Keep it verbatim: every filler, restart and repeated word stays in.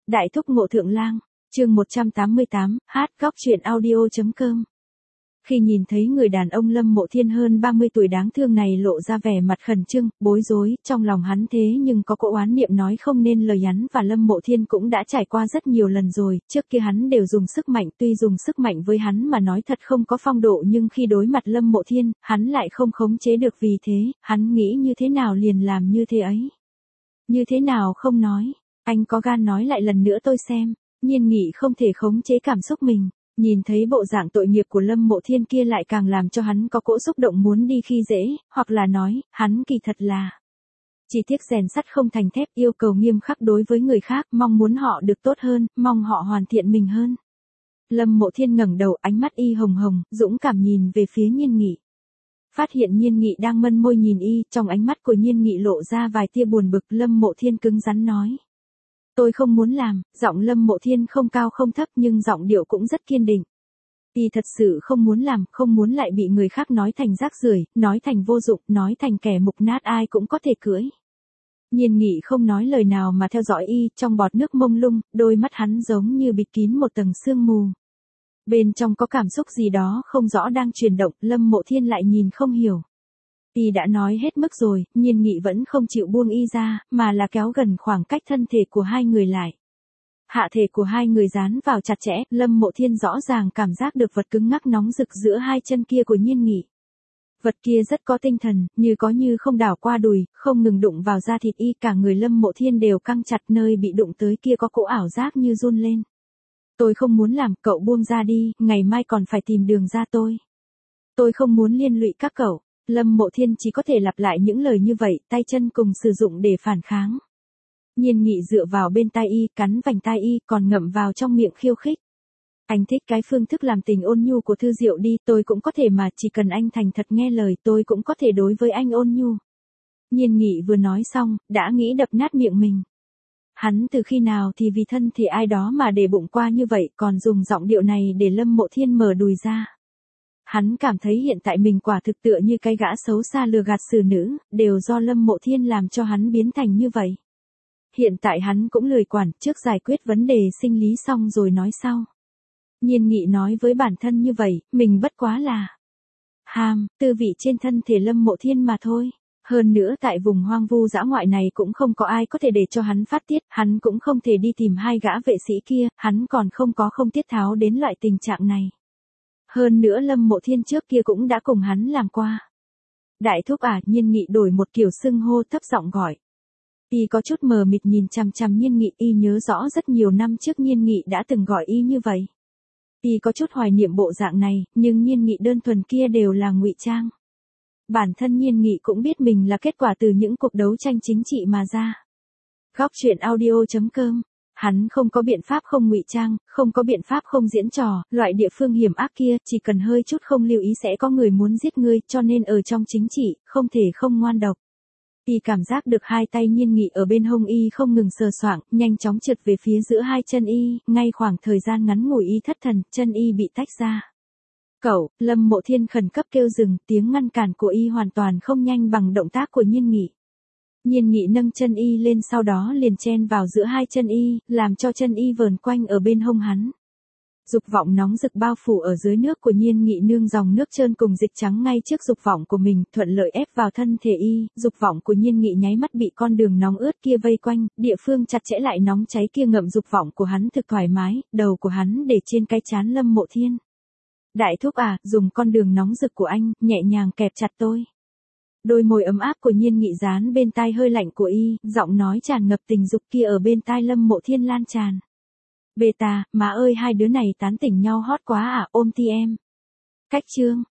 Đại thúc Ngộ Thượng Lang, chương một trăm tám mươi tám, hát góc truyện audio.com. Khi nhìn thấy người đàn ông Lâm Mộ Thiên hơn ba mươi tuổi đáng thương này lộ ra vẻ mặt khẩn trương, bối rối, trong lòng hắn thế nhưng có cỗ oán niệm nói không nên lời. Hắn và Lâm Mộ Thiên cũng đã trải qua rất nhiều lần rồi, trước kia hắn đều dùng sức mạnh, tuy dùng sức mạnh với hắn mà nói thật không có phong độ, nhưng khi đối mặt Lâm Mộ Thiên, hắn lại không khống chế được, vì thế, hắn nghĩ như thế nào liền làm như thế ấy. Như thế nào không nói, anh có gan nói lại lần nữa tôi xem. Nhiên Nghị không thể khống chế cảm xúc mình. Nhìn thấy bộ dạng tội nghiệp của Lâm Mộ Thiên kia lại càng làm cho hắn có cỗ xúc động muốn đi khi dễ, hoặc là nói, hắn kỳ thật là chỉ tiếc rèn sắt không thành thép, yêu cầu nghiêm khắc đối với người khác, mong muốn họ được tốt hơn, mong họ hoàn thiện mình hơn. Lâm Mộ Thiên ngẩng đầu, ánh mắt y hồng hồng, dũng cảm nhìn về phía Nhiên Nghị. Phát hiện Nhiên Nghị đang mân môi nhìn y, trong ánh mắt của Nhiên Nghị lộ ra vài tia buồn bực. Lâm Mộ Thiên cứng rắn nói: tôi không muốn làm. Giọng Lâm Mộ Thiên không cao không thấp nhưng giọng điệu cũng rất kiên định. Y thật sự không muốn làm, không muốn lại bị người khác nói thành rác rưởi, nói thành vô dụng, nói thành kẻ mục nát ai cũng có thể cưỡi. Nhiên Nghị không nói lời nào mà theo dõi y, trong bọt nước mông lung, đôi mắt hắn giống như bịt kín một tầng sương mù. Bên trong có cảm xúc gì đó không rõ đang chuyển động, Lâm Mộ Thiên lại nhìn không hiểu. Y đã nói hết mức rồi, Nhiên Nghị vẫn không chịu buông y ra, mà là kéo gần khoảng cách thân thể của hai người lại. Hạ thể của hai người dán vào chặt chẽ, Lâm Mộ Thiên rõ ràng cảm giác được vật cứng ngắc nóng rực giữa hai chân kia của Nhiên Nghị. Vật kia rất có tinh thần, như có như không đảo qua đùi, không ngừng đụng vào da thịt y, cả người Lâm Mộ Thiên đều căng chặt, nơi bị đụng tới kia có cỗ ảo giác như run lên. Tôi không muốn làm, cậu buông ra đi, ngày mai còn phải tìm đường ra tôi. Tôi không muốn liên lụy các cậu. Lâm Mộ Thiên chỉ có thể lặp lại những lời như vậy, tay chân cùng sử dụng để phản kháng. Nhiên Nghị dựa vào bên tai y, cắn vành tai y, còn ngậm vào trong miệng khiêu khích. Anh thích cái phương thức làm tình ôn nhu của Thư Diệu đi, tôi cũng có thể mà, chỉ cần anh thành thật nghe lời, tôi cũng có thể đối với anh ôn nhu. Nhiên Nghị vừa nói xong, đã nghĩ đập nát miệng mình. Hắn từ khi nào thì vì thân thì ai đó mà để bụng qua như vậy, còn dùng giọng điệu này để Lâm Mộ Thiên mở đùi ra. Hắn cảm thấy hiện tại mình quả thực tựa như cái gã xấu xa lừa gạt xử nữ, đều do Lâm Mộ Thiên làm cho hắn biến thành như vậy. Hiện tại hắn cũng lười quản, trước giải quyết vấn đề sinh lý xong rồi nói sau. Nhiên Nghị nói với bản thân như vậy, mình bất quá là ham, tư vị trên thân thể Lâm Mộ Thiên mà thôi. Hơn nữa tại vùng hoang vu dã ngoại này cũng không có ai có thể để cho hắn phát tiết, hắn cũng không thể đi tìm hai gã vệ sĩ kia, hắn còn không có không tiết tháo đến loại tình trạng này. Hơn nữa Lâm Mộ Thiên trước kia cũng đã cùng hắn làm qua. Đại thúc à, Nhiên Nghị đổi một kiểu xưng hô, thấp giọng gọi. Y có chút mờ mịt nhìn chằm chằm Nhiên Nghị, y nhớ rõ rất nhiều năm trước Nhiên Nghị đã từng gọi y như vậy. Y có chút hoài niệm bộ dạng này, nhưng Nhiên Nghị đơn thuần kia đều là ngụy trang. Bản thân Nhiên Nghị cũng biết mình là kết quả từ những cuộc đấu tranh chính trị mà ra. Góc truyện audio.com. Hắn không có biện pháp không ngụy trang, không có biện pháp không diễn trò, loại địa phương hiểm ác kia, chỉ cần hơi chút không lưu ý sẽ có người muốn giết ngươi, cho nên ở trong chính trị, không thể không ngoan độc. Y cảm giác được hai tay Nhiên Nghị ở bên hông y không ngừng sờ soạng, nhanh chóng trượt về phía giữa hai chân y, ngay khoảng thời gian ngắn ngủi y thất thần, chân y bị tách ra. Cậu, Lâm Mộ Thiên khẩn cấp kêu dừng, tiếng ngăn cản của y hoàn toàn không nhanh bằng động tác của Nhiên Nghị. Nhiên Nghị nâng chân y lên, sau đó liền chen vào giữa hai chân y, làm cho chân y vờn quanh ở bên hông hắn. Dục vọng nóng rực bao phủ ở dưới nước của Nhiên Nghị, nương dòng nước trơn cùng dịch trắng ngay trước dục vọng của mình, thuận lợi ép vào thân thể y. Dục vọng của Nhiên Nghị nháy mắt bị con đường nóng ướt kia vây quanh, địa phương chặt chẽ lại nóng cháy kia ngậm dục vọng của hắn thực thoải mái, đầu của hắn để trên cái trán Lâm Mộ Thiên. Đại thúc à, dùng con đường nóng rực của anh, nhẹ nhàng kẹp chặt tôi. Đôi môi ấm áp của Nhiên Nghị dán bên tai hơi lạnh của y, giọng nói tràn ngập tình dục kia ở bên tai Lâm Mộ Thiên lan tràn. Beta, má ơi hai đứa này tán tỉnh nhau hot quá à, ôm ti em. Cách chương.